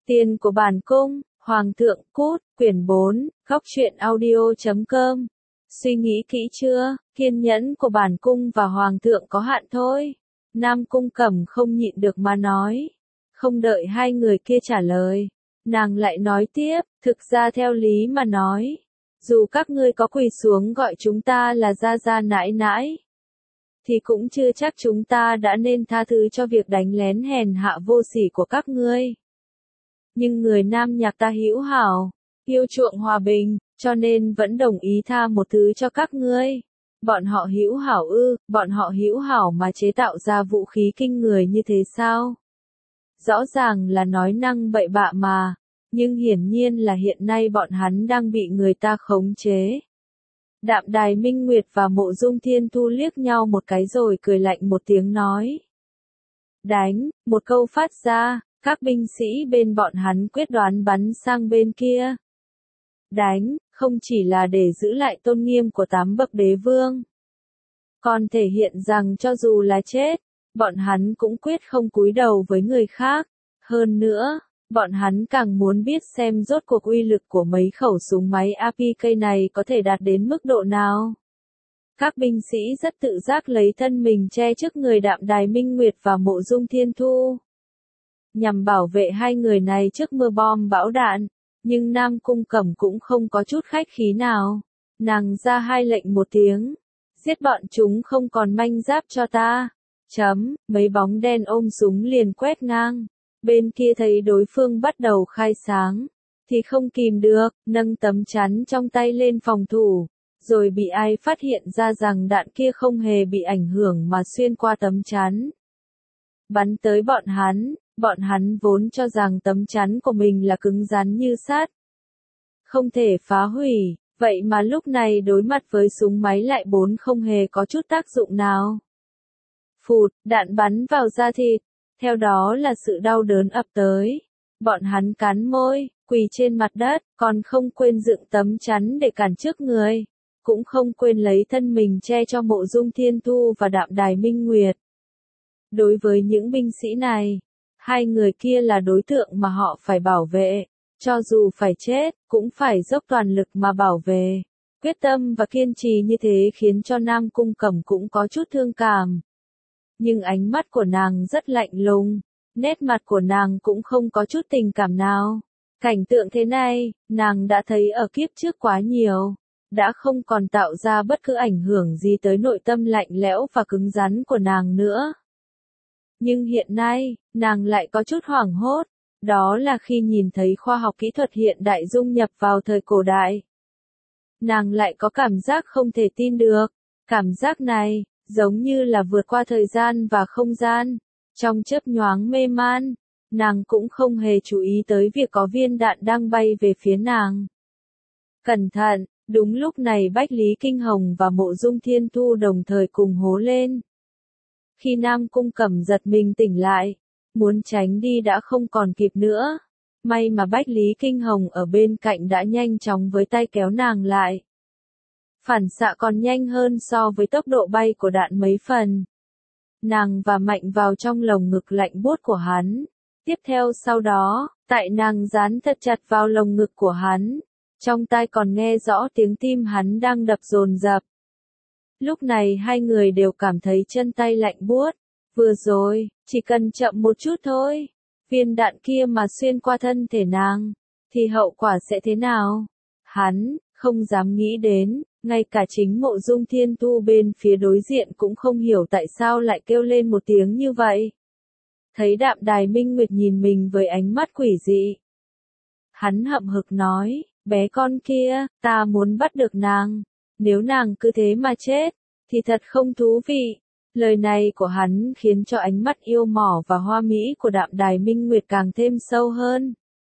Tiền của bản cung, Hoàng thượng cút, quyển 4, góc truyện audio.com. Suy nghĩ kỹ chưa, kiên nhẫn của bản cung và Hoàng thượng có hạn thôi. Nam Cung Cẩm không nhịn được mà nói. Không đợi hai người kia trả lời, nàng lại nói tiếp, thực ra theo lý mà nói, dù các ngươi có quỳ xuống gọi chúng ta là gia gia nãi nãi, thì cũng chưa chắc chúng ta đã nên tha thứ cho việc đánh lén hèn hạ vô sỉ của các ngươi. Nhưng người Nam Nhạc ta hữu hảo, yêu chuộng hòa bình, cho nên vẫn đồng ý tha một thứ cho các ngươi. Bọn họ hữu hảo ư, bọn họ hữu hảo mà chế tạo ra vũ khí kinh người như thế sao? Rõ ràng là nói năng bậy bạ mà, nhưng hiển nhiên là hiện nay bọn hắn đang bị người ta khống chế. Đạm Đài Minh Nguyệt và Mộ Dung Thiên Thu liếc nhau một cái rồi cười lạnh một tiếng nói. Đánh, một câu phát ra, các binh sĩ bên bọn hắn quyết đoán bắn sang bên kia. Đánh, không chỉ là để giữ lại tôn nghiêm của 8 bậc đế vương, còn thể hiện rằng cho dù là chết, bọn hắn cũng quyết không cúi đầu với người khác. Hơn nữa, bọn hắn càng muốn biết xem rốt cuộc uy lực của mấy khẩu súng máy APK này có thể đạt đến mức độ nào. Các binh sĩ rất tự giác lấy thân mình che trước người Đạm Đài Minh Nguyệt và Mộ Dung Thiên Thu, nhằm bảo vệ hai người này trước mưa bom bão đạn. Nhưng Nam Cung Cẩm cũng không có chút khách khí nào. Nàng ra hai lệnh một tiếng. Giết bọn chúng không còn manh giáp cho ta. Mấy bóng đen ôm súng liền quét ngang. Bên kia thấy đối phương bắt đầu khai sáng, thì không kìm được, nâng tấm chắn trong tay lên phòng thủ. Rồi bị ai phát hiện ra rằng đạn kia không hề bị ảnh hưởng mà xuyên qua tấm chắn, bắn tới bọn hắn. Bọn hắn vốn cho rằng tấm chắn của mình là cứng rắn như sắt, không thể phá hủy, vậy mà lúc này đối mặt với súng máy lại không hề có chút tác dụng nào. Phụt, đạn bắn vào da thịt, theo đó là sự đau đớn ập tới. Bọn hắn cắn môi, quỳ trên mặt đất, còn không quên dựng tấm chắn để cản trước người, cũng không quên lấy thân mình che cho Mộ Dung Thiên Thu và Đạm Đài Minh Nguyệt. Đối với những binh sĩ này, hai người kia là đối tượng mà họ phải bảo vệ, cho dù phải chết, cũng phải dốc toàn lực mà bảo vệ. Quyết tâm và kiên trì như thế khiến cho Nam Cung Cẩm cũng có chút thương cảm. Nhưng ánh mắt của nàng rất lạnh lùng, nét mặt của nàng cũng không có chút tình cảm nào. Cảnh tượng thế này, nàng đã thấy ở kiếp trước quá nhiều, đã không còn tạo ra bất cứ ảnh hưởng gì tới nội tâm lạnh lẽo và cứng rắn của nàng nữa. Nhưng hiện nay, nàng lại có chút hoảng hốt, đó là khi nhìn thấy khoa học kỹ thuật hiện đại dung nhập vào thời cổ đại. Nàng lại có cảm giác không thể tin được, cảm giác này, giống như là vượt qua thời gian và không gian. Trong chớp nhoáng mê man, nàng cũng không hề chú ý tới việc có viên đạn đang bay về phía nàng. Cẩn thận, đúng lúc này Bách Lý Kinh Hồng và Mộ Dung Thiên Thu đồng thời cùng hô lên. Khi Nam Cung Cẩm giật mình tỉnh lại, muốn tránh đi đã không còn kịp nữa. May mà Bách Lý Kinh Hồng ở bên cạnh đã nhanh chóng với tay kéo nàng lại. Phản xạ còn nhanh hơn so với tốc độ bay của đạn mấy phần. Nàng và mạnh vào trong lồng ngực lạnh buốt của hắn. Tiếp theo sau đó, tại nàng dán thật chặt vào lồng ngực của hắn, trong tai còn nghe rõ tiếng tim hắn đang đập dồn dập. Lúc này hai người đều cảm thấy chân tay lạnh buốt. Vừa rồi, chỉ cần chậm một chút thôi, viên đạn kia mà xuyên qua thân thể nàng, thì hậu quả sẽ thế nào? Hắn không dám nghĩ đến, ngay cả chính Mộ Dung Thiên Thu bên phía đối diện cũng không hiểu tại sao lại kêu lên một tiếng như vậy. Thấy Đạm Đài Minh Nguyệt nhìn mình với ánh mắt quỷ dị, hắn hậm hực nói, bé con kia, ta muốn bắt được nàng. Nếu nàng cứ thế mà chết, thì thật không thú vị. Lời này của hắn khiến cho ánh mắt yêu mỏ và hoa mỹ của Đạm Đài Minh Nguyệt càng thêm sâu hơn.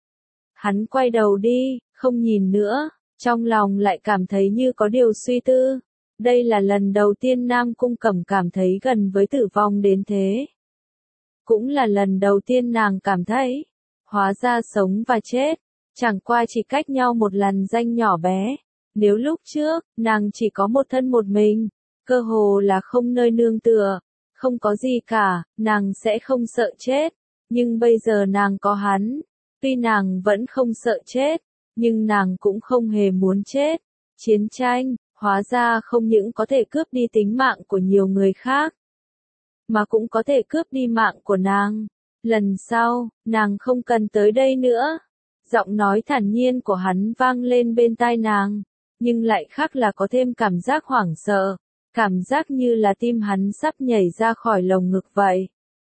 Hắn quay đầu đi, không nhìn nữa, trong lòng lại cảm thấy như có điều suy tư. Đây là lần đầu tiên Nam Cung Cẩm cảm thấy gần với tử vong đến thế. Cũng là lần đầu tiên nàng cảm thấy, hóa ra sống và chết, chẳng qua chỉ cách nhau một làn ranh nhỏ bé. Nếu lúc trước, nàng chỉ có một thân một mình, cơ hồ là không nơi nương tựa, không có gì cả, nàng sẽ không sợ chết. Nhưng bây giờ nàng có hắn, Tuy nàng vẫn không sợ chết, nhưng nàng cũng không hề muốn chết. Chiến tranh, hóa ra không những có thể cướp đi tính mạng của nhiều người khác, mà cũng có thể cướp đi mạng của nàng. Lần sau, nàng không cần tới đây nữa. Giọng nói thản nhiên của hắn vang lên bên tai nàng, nhưng lại khác là có thêm cảm giác hoảng sợ, cảm giác như là tim hắn sắp nhảy ra khỏi lồng ngực vậy.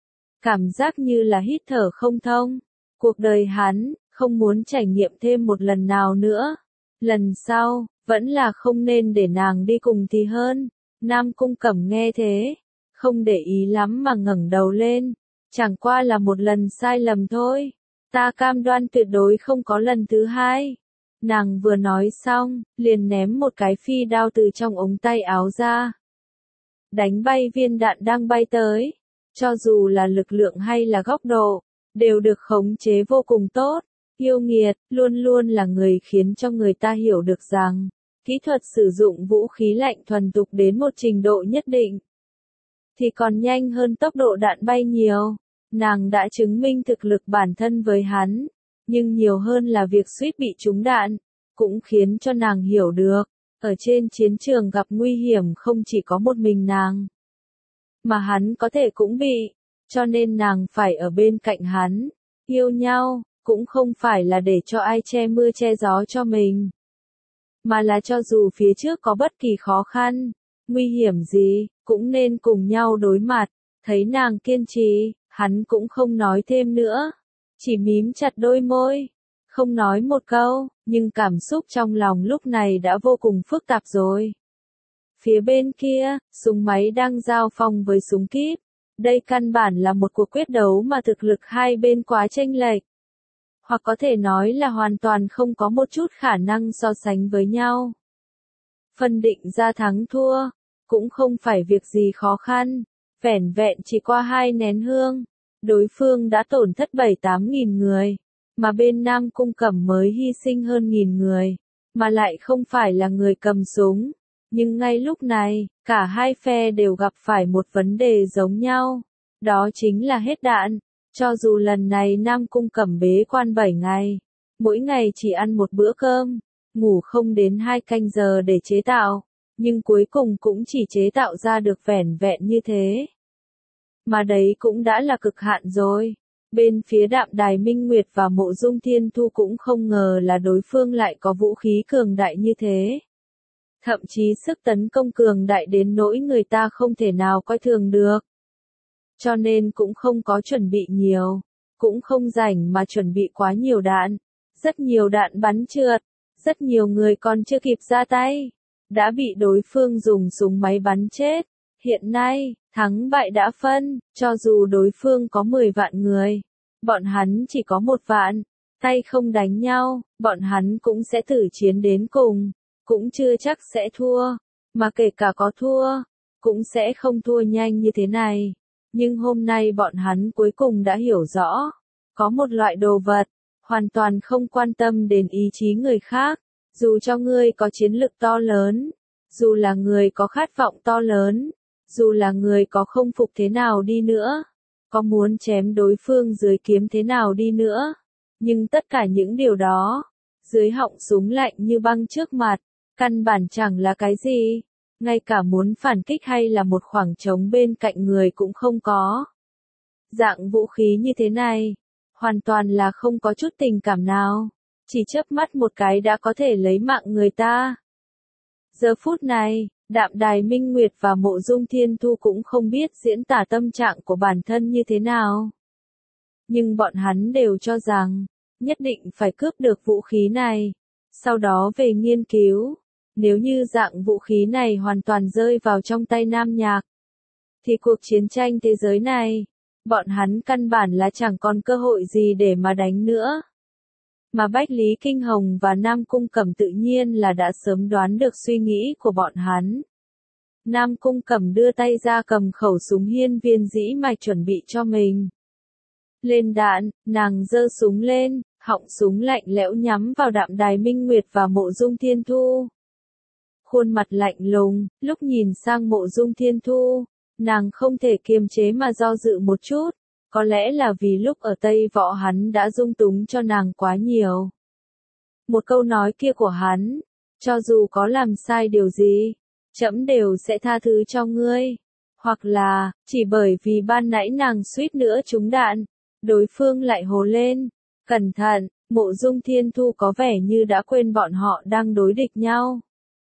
Cảm giác như là hít thở không thông. Cuộc đời hắn, không muốn trải nghiệm thêm một lần nào nữa. Lần sau, vẫn là không nên để nàng đi cùng thì hơn. Nam Cung Cẩm nghe thế, không để ý lắm mà ngẩng đầu lên. Chẳng qua là một lần sai lầm thôi. Ta cam đoan tuyệt đối không có lần thứ hai. Nàng vừa nói xong, liền ném một cái phi đao từ trong ống tay áo ra. Đánh bay viên đạn đang bay tới. Cho dù là lực lượng hay là góc độ, đều được khống chế vô cùng tốt. Yêu nghiệt, luôn luôn là người khiến cho người ta hiểu được rằng, kỹ thuật sử dụng vũ khí lạnh thuần thục đến một trình độ nhất định, thì còn nhanh hơn tốc độ đạn bay nhiều. Nàng đã chứng minh thực lực bản thân với hắn, nhưng nhiều hơn là việc suýt bị trúng đạn, cũng khiến cho nàng hiểu được, ở trên chiến trường gặp nguy hiểm không chỉ có một mình nàng, mà hắn có thể cũng bị, cho nên nàng phải ở bên cạnh hắn. Yêu nhau, cũng không phải là để cho ai che mưa che gió cho mình, mà là cho dù phía trước có bất kỳ khó khăn, nguy hiểm gì, cũng nên cùng nhau đối mặt. Thấy nàng kiên trì, hắn cũng không nói thêm nữa, chỉ mím chặt đôi môi, không nói một câu, nhưng cảm xúc trong lòng lúc này đã vô cùng phức tạp rồi. Phía bên kia, súng máy đang giao phong với súng kíp. Đây căn bản là một cuộc quyết đấu mà thực lực hai bên quá chênh lệch. Hoặc có thể nói là hoàn toàn không có một chút khả năng so sánh với nhau. Phân định ra thắng thua, cũng không phải việc gì khó khăn. Vẻn vẹn chỉ qua 2 nén hương, đối phương đã tổn thất 7-8 nghìn người, mà bên Nam Cung Cẩm mới hy sinh hơn 1000 người, mà lại không phải là người cầm súng. Nhưng ngay lúc này, cả hai phe đều gặp phải một vấn đề giống nhau, đó chính là hết đạn. Cho dù lần này Nam Cung Cẩm bế quan 7 ngày, mỗi ngày chỉ ăn một bữa cơm, ngủ không đến 2 canh giờ để chế tạo, nhưng cuối cùng cũng chỉ chế tạo ra được vẻn vẹn như thế. Mà đấy cũng đã là cực hạn rồi. Bên phía Đạm Đài Minh Nguyệt và Mộ Dung Thiên Thu cũng không ngờ là đối phương lại có vũ khí cường đại như thế. Thậm chí sức tấn công cường đại đến nỗi người ta không thể nào coi thường được. Cho nên cũng không có chuẩn bị nhiều, cũng không rảnh mà chuẩn bị quá nhiều đạn. Rất nhiều đạn bắn trượt, rất nhiều người còn chưa kịp ra tay, đã bị đối phương dùng súng máy bắn chết. Hiện nay, thắng bại đã phân, cho dù đối phương có 10 vạn người, bọn hắn chỉ có 1 vạn, tay không đánh nhau, bọn hắn cũng sẽ tử chiến đến cùng, cũng chưa chắc sẽ thua, mà kể cả có thua, cũng sẽ không thua nhanh như thế này. Nhưng hôm nay bọn hắn cuối cùng đã hiểu rõ, có một loại đồ vật, hoàn toàn không quan tâm đến ý chí người khác, dù cho ngươi có chiến lực to lớn, dù là người có khát vọng to lớn, dù là người có không phục thế nào đi nữa, có muốn chém đối phương dưới kiếm thế nào đi nữa, nhưng tất cả những điều đó, dưới họng súng lạnh như băng trước mặt, căn bản chẳng là cái gì, ngay cả muốn phản kích hay là một khoảng trống bên cạnh người cũng không có. Dạng vũ khí như thế này, hoàn toàn là không có chút tình cảm nào, chỉ chớp mắt một cái đã có thể lấy mạng người ta. Giờ phút này, Đạm Đài Minh Nguyệt và Mộ Dung Thiên Thu cũng không biết diễn tả tâm trạng của bản thân như thế nào. Nhưng bọn hắn đều cho rằng, nhất định phải cướp được vũ khí này, sau đó về nghiên cứu. Nếu như dạng vũ khí này hoàn toàn rơi vào trong tay Nam Nhạc, thì cuộc chiến tranh thế giới này, bọn hắn căn bản là chẳng còn cơ hội gì để mà đánh nữa. Mà Bách Lý Kinh Hồng và Nam Cung Cẩm tự nhiên là đã sớm đoán được suy nghĩ của bọn hắn. Nam Cung Cẩm đưa tay ra cầm khẩu súng hiên viên dĩ mạch chuẩn bị cho mình. Lên đạn, nàng giơ súng lên, họng súng lạnh lẽo nhắm vào Đạm Đài Minh Nguyệt và Mộ Dung Thiên Thu. Khuôn mặt lạnh lùng, lúc nhìn sang Mộ Dung Thiên Thu, nàng không thể kiềm chế mà do dự một chút, Có lẽ là vì lúc ở Tây Võ hắn đã dung túng cho nàng quá nhiều. Một câu nói kia của hắn, cho dù có làm sai điều gì, trẫm đều sẽ tha thứ cho ngươi. Hoặc là, chỉ bởi vì ban nãy nàng suýt nữa trúng đạn, đối phương lại hồ lên. Cẩn thận, Mộ Dung Thiên Thu có vẻ như đã quên bọn họ đang đối địch nhau.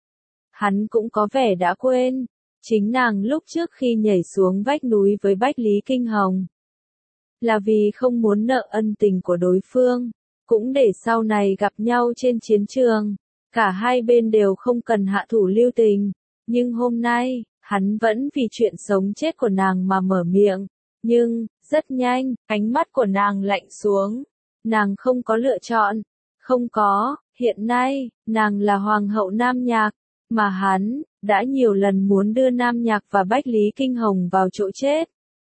Hắn cũng có vẻ đã quên, chính nàng lúc trước khi nhảy xuống vách núi với Bách Lý Kinh Hồng. Là vì không muốn nợ ân tình của đối phương, cũng để sau này gặp nhau trên chiến trường, cả hai bên đều không cần hạ thủ lưu tình. Nhưng hôm nay, hắn vẫn vì chuyện sống chết của nàng mà mở miệng. Nhưng, rất nhanh, ánh mắt của nàng lạnh xuống. Nàng không có lựa chọn. Không có, hiện nay, nàng là hoàng hậu Nam Nhạc, mà hắn, đã nhiều lần muốn đưa Nam Nhạc và Bách Lý Kinh Hồng vào chỗ chết.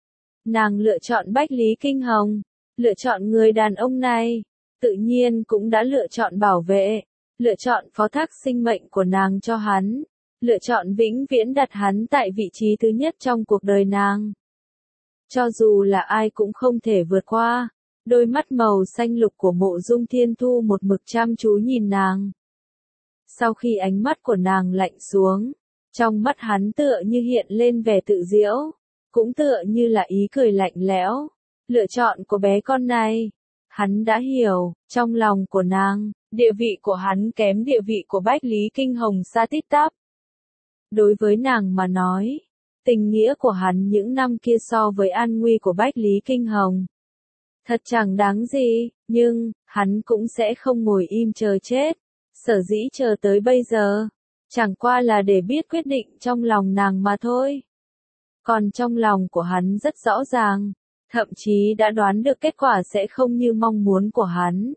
Nàng lựa chọn Bách Lý Kinh Hồng, lựa chọn người đàn ông này, tự nhiên cũng đã lựa chọn bảo vệ, lựa chọn phó thác sinh mệnh của nàng cho hắn, lựa chọn vĩnh viễn đặt hắn tại vị trí thứ nhất trong cuộc đời nàng. Cho dù là ai cũng không thể vượt qua. Đôi mắt màu xanh lục của Mộ Dung Thiên Thu một mực chăm chú nhìn nàng. Sau khi ánh mắt của nàng lạnh xuống, trong mắt hắn tựa như hiện lên vẻ tự giễu, cũng tựa như là ý cười lạnh lẽo. Lựa chọn của bé con này, hắn đã hiểu, trong lòng của nàng, địa vị của hắn kém địa vị của Bách Lý Kinh Hồng xa tít tắp. Đối với nàng mà nói, tình nghĩa của hắn những năm kia so với an nguy của Bách Lý Kinh Hồng thật chẳng đáng gì, nhưng, hắn cũng sẽ không ngồi im chờ chết. Sở dĩ chờ tới bây giờ, chẳng qua là để biết quyết định trong lòng nàng mà thôi. Còn trong lòng của hắn rất rõ ràng, thậm chí đã đoán được kết quả sẽ không như mong muốn của hắn.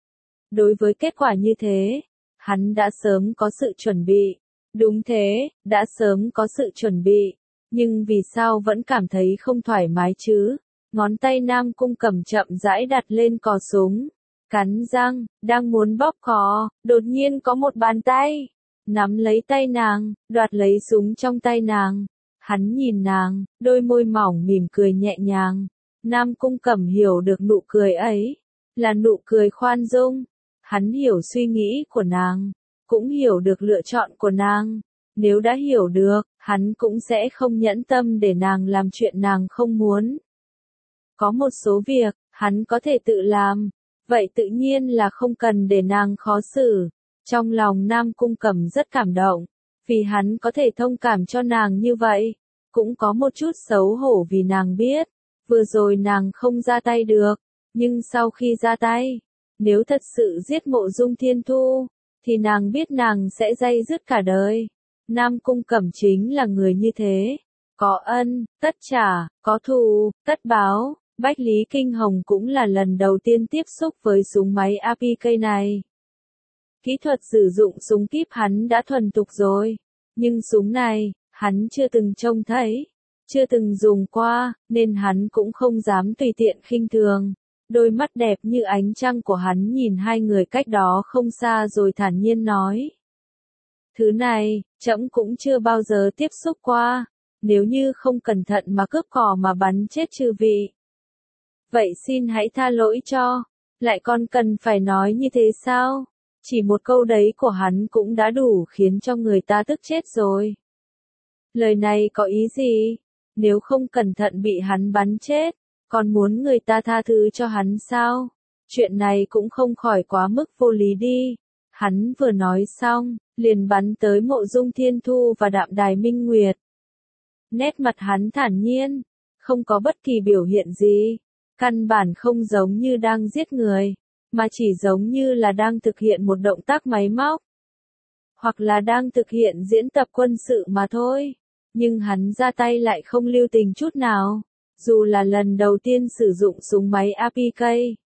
Đối với kết quả như thế, hắn đã sớm có sự chuẩn bị. Đúng thế, đã sớm có sự chuẩn bị, nhưng vì sao vẫn cảm thấy không thoải mái chứ? Ngón tay Nam Cung Cẩm chậm rãi đặt lên cò súng, cắn răng, đang muốn bóp cò, đột nhiên có một bàn tay nắm lấy tay nàng, đoạt lấy súng trong tay nàng. Hắn nhìn nàng, đôi môi mỏng mỉm cười nhẹ nhàng. Nam Cung Cẩm hiểu được nụ cười ấy là nụ cười khoan dung. Hắn hiểu suy nghĩ của nàng, cũng hiểu được lựa chọn của nàng. Nếu đã hiểu được, hắn cũng sẽ không nhẫn tâm để nàng làm chuyện nàng không muốn. Có một số việc, hắn có thể tự làm, vậy tự nhiên là không cần để nàng khó xử. Trong lòng Nam Cung Cẩm rất cảm động, vì hắn có thể thông cảm cho nàng như vậy. Cũng có một chút xấu hổ vì nàng biết, vừa rồi nàng không ra tay được, nhưng sau khi ra tay, nếu thật sự giết Mộ Dung Thiên Thu, thì nàng biết nàng sẽ day dứt cả đời. Nam Cung Cẩm chính là người như thế, có ân, tất trả, có thù, tất báo. Bách Lý Kinh Hồng cũng là lần đầu tiên tiếp xúc với súng máy APK này. Kỹ thuật sử dụng súng kíp hắn đã thuần thục rồi, nhưng súng này, hắn chưa từng trông thấy, chưa từng dùng qua, nên hắn cũng không dám tùy tiện khinh thường. Đôi mắt đẹp như ánh trăng của hắn nhìn hai người cách đó không xa rồi thản nhiên nói. Thứ này, trẫm cũng chưa bao giờ tiếp xúc qua, nếu như không cẩn thận mà cướp cò mà bắn chết chư vị. Vậy xin hãy tha lỗi cho, lại còn cần phải nói như thế sao? Chỉ một câu đấy của hắn cũng đã đủ khiến cho người ta tức chết rồi. Lời này có ý gì? Nếu không cẩn thận bị hắn bắn chết, còn muốn người ta tha thứ cho hắn sao? Chuyện này cũng không khỏi quá mức vô lý đi. Hắn vừa nói xong, liền bắn tới Mộ Dung Thiên Thu và Đạm Đài Minh Nguyệt. Nét mặt hắn thản nhiên, không có bất kỳ biểu hiện gì. Căn bản không giống như đang giết người, mà chỉ giống như là đang thực hiện một động tác máy móc. Hoặc là đang thực hiện diễn tập quân sự mà thôi. Nhưng hắn ra tay lại không lưu tình chút nào, dù là lần đầu tiên sử dụng súng máy APK.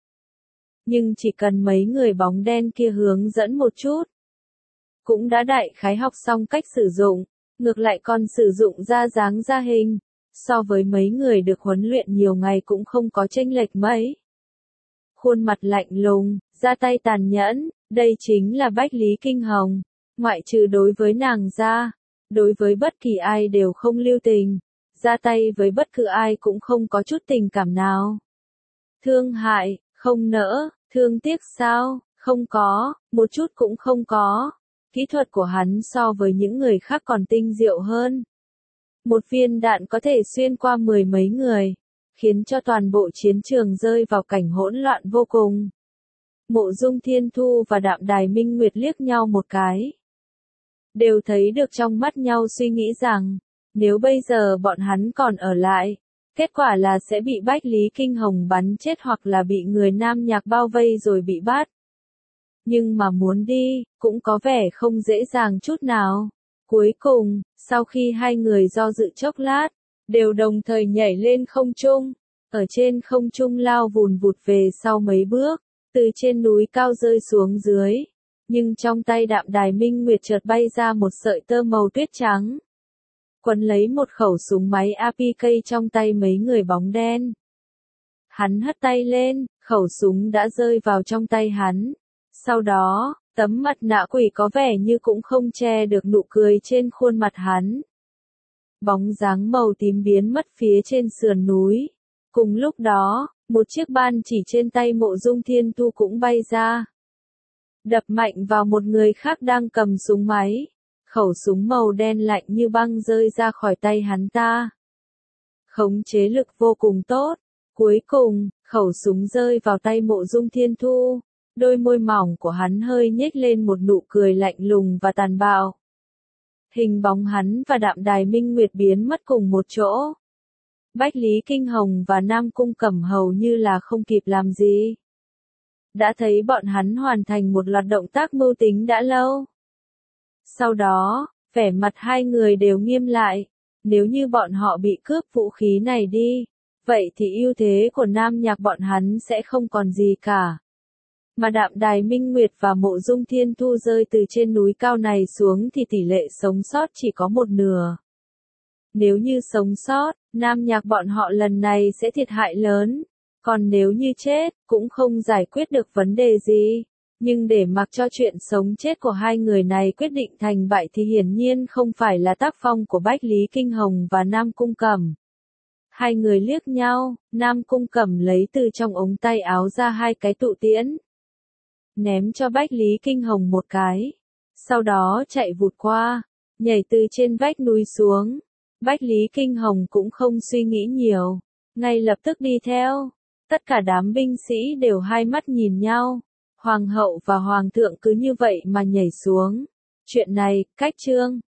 Nhưng chỉ cần mấy người bóng đen kia hướng dẫn một chút, cũng đã đại khái học xong cách sử dụng, ngược lại còn sử dụng ra dáng ra hình. So với mấy người được huấn luyện nhiều ngày cũng không có chênh lệch mấy. Khuôn mặt lạnh lùng, ra tay tàn nhẫn, đây chính là Bách Lý Kinh Hồng. Ngoại trừ đối với nàng ra, đối với bất kỳ ai đều không lưu tình. ra tay với bất cứ ai cũng không có chút tình cảm nào. Thương hại, không nỡ, thương tiếc sao, không có, một chút cũng không có. Kỹ thuật của hắn so với những người khác còn tinh diệu hơn. Một viên đạn có thể xuyên qua mười mấy người, khiến cho toàn bộ chiến trường rơi vào cảnh hỗn loạn vô cùng. Mộ Dung Thiên Thu và Đạm Đài Minh Nguyệt liếc nhau một cái. Đều thấy được trong mắt nhau suy nghĩ rằng, nếu bây giờ bọn hắn còn ở lại, kết quả là sẽ bị Bách Lý Kinh Hồng bắn chết hoặc là bị người Nam Nhạc bao vây rồi bị bắt. Nhưng mà muốn đi, cũng có vẻ không dễ dàng chút nào. Cuối cùng, sau khi hai người do dự chốc lát, đều đồng thời nhảy lên không trung, ở trên không trung lao vùn vụt về sau mấy bước, từ trên núi cao rơi xuống dưới. Nhưng trong tay Đạm Đài Minh Nguyệt chợt bay ra một sợi tơ màu tuyết trắng. Quấn lấy một khẩu súng máy APK trong tay mấy người bóng đen. Hắn hất tay lên, khẩu súng đã rơi vào trong tay hắn. Sau đó, tấm mặt nạ quỷ có vẻ như cũng không che được nụ cười trên khuôn mặt hắn. Bóng dáng màu tím biến mất phía trên sườn núi. Cùng lúc đó, một chiếc ban chỉ trên tay Mộ Dung Thiên Thu cũng bay ra. Đập mạnh vào một người khác đang cầm súng máy. Khẩu súng màu đen lạnh như băng rơi ra khỏi tay hắn ta. Khống chế lực vô cùng tốt. Cuối cùng, khẩu súng rơi vào tay Mộ Dung Thiên Thu. Đôi môi mỏng của hắn hơi nhếch lên một nụ cười lạnh lùng và tàn bạo. Hình bóng hắn và Đạm Đài Minh Nguyệt biến mất cùng một chỗ. Bách Lý Kinh Hồng và Nam Cung Cẩm hầu như là không kịp làm gì. Đã thấy bọn hắn hoàn thành một loạt động tác mưu tính đã lâu. Sau đó, vẻ mặt hai người đều nghiêm lại. Nếu như bọn họ bị cướp vũ khí này đi, vậy thì ưu thế của Nam Nhạc bọn hắn sẽ không còn gì cả. Mà Đạm Đài Minh Nguyệt và Mộ Dung Thiên Thu rơi từ trên núi cao này xuống thì tỷ lệ sống sót chỉ có một nửa. Nếu như sống sót, Nam Nhạc bọn họ lần này sẽ thiệt hại lớn. Còn nếu như chết, cũng không giải quyết được vấn đề gì. Nhưng để mặc cho chuyện sống chết của hai người này quyết định thành bại thì hiển nhiên không phải là tác phong của Bách Lý Kinh Hồng và Nam Cung Cẩm. Hai người liếc nhau, Nam Cung Cẩm lấy từ trong ống tay áo ra hai cái tụ tiễn. Ném cho Bách Lý Kinh Hồng một cái. Sau đó chạy vụt qua, nhảy từ trên vách núi xuống. Bách Lý Kinh Hồng cũng không suy nghĩ nhiều, ngay lập tức đi theo. Tất cả đám binh sĩ đều hai mắt nhìn nhau. Hoàng hậu và hoàng thượng cứ như vậy mà nhảy xuống. Chuyện này, cách chương.